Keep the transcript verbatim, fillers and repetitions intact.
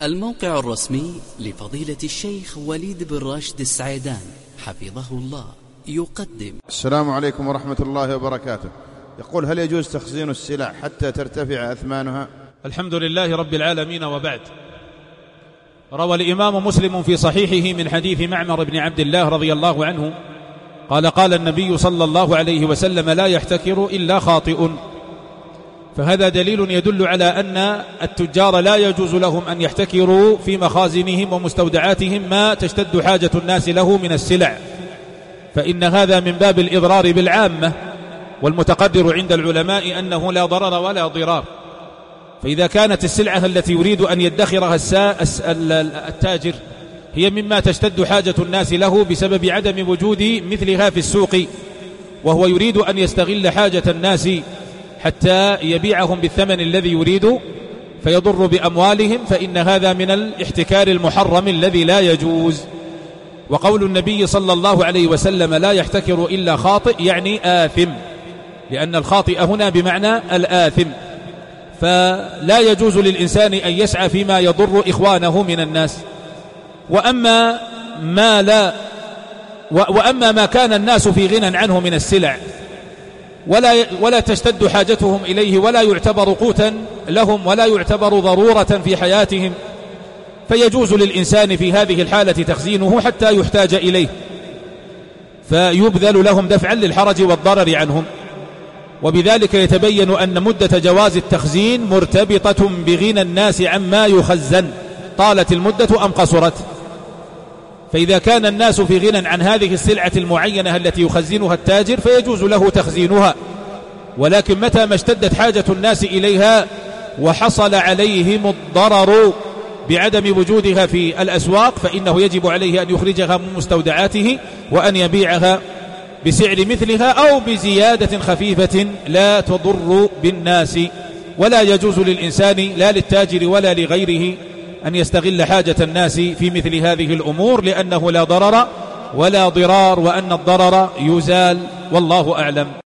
الموقع الرسمي لفضيلة الشيخ وليد بن راشد السعيدان حفظه الله يقدم. السلام عليكم ورحمة الله وبركاته. يقول: هل يجوز تخزين السلع حتى ترتفع أثمانها؟ الحمد لله رب العالمين، وبعد. روى الإمام مسلم في صحيحه من حديث معمر بن عبد الله رضي الله عنه قال: قال النبي صلى الله عليه وسلم: لا يحتكر إلا خاطئ. فهذا دليل يدل على أن التجار لا يجوز لهم أن يحتكروا في مخازنهم ومستودعاتهم ما تشتد حاجة الناس له من السلع، فإن هذا من باب الإضرار بالعامة، والمتقرر عند العلماء أنه لا ضرر ولا ضرار. فإذا كانت السلعة التي يريد أن يدخرها التاجر هي مما تشتد حاجة الناس له بسبب عدم وجود مثلها في السوق، وهو يريد أن يستغل حاجة الناس حتى يبيعهم بالثمن الذي يريد فيضر بأموالهم، فإن هذا من الاحتكار المحرم الذي لا يجوز. وقول النبي صلى الله عليه وسلم: لا يحتكر إلا خاطئ، يعني آثم، لأن الخاطئ هنا بمعنى الآثم. فلا يجوز للإنسان أن يسعى فيما يضر إخوانه من الناس. وأما ما لا وأما ما كان الناس في غنى عنه من السلع ولا ولا تشتد حاجتهم إليه ولا يعتبر قوتا لهم ولا يعتبر ضرورة في حياتهم، فيجوز للإنسان في هذه الحالة تخزينه حتى يحتاج إليه، فيبذل لهم دفعا للحرج والضرر عنهم. وبذلك يتبين أن مدة جواز التخزين مرتبطة بغنى الناس عما يخزن، طالت المدة أم قصرت. فإذا كان الناس في غنى عن هذه السلعة المعينة التي يخزنها التاجر فيجوز له تخزينها، ولكن متى ما اشتدت حاجة الناس إليها وحصل عليهم الضرر بعدم وجودها في الأسواق فإنه يجب عليه أن يخرجها من مستودعاته وأن يبيعها بسعر مثلها أو بزيادة خفيفة لا تضر بالناس. ولا يجوز للإنسان لا للتاجر ولا لغيره أن يستغل حاجة الناس في مثل هذه الأمور، لأنه لا ضرر ولا ضرار، وأن الضرر يزال، والله أعلم.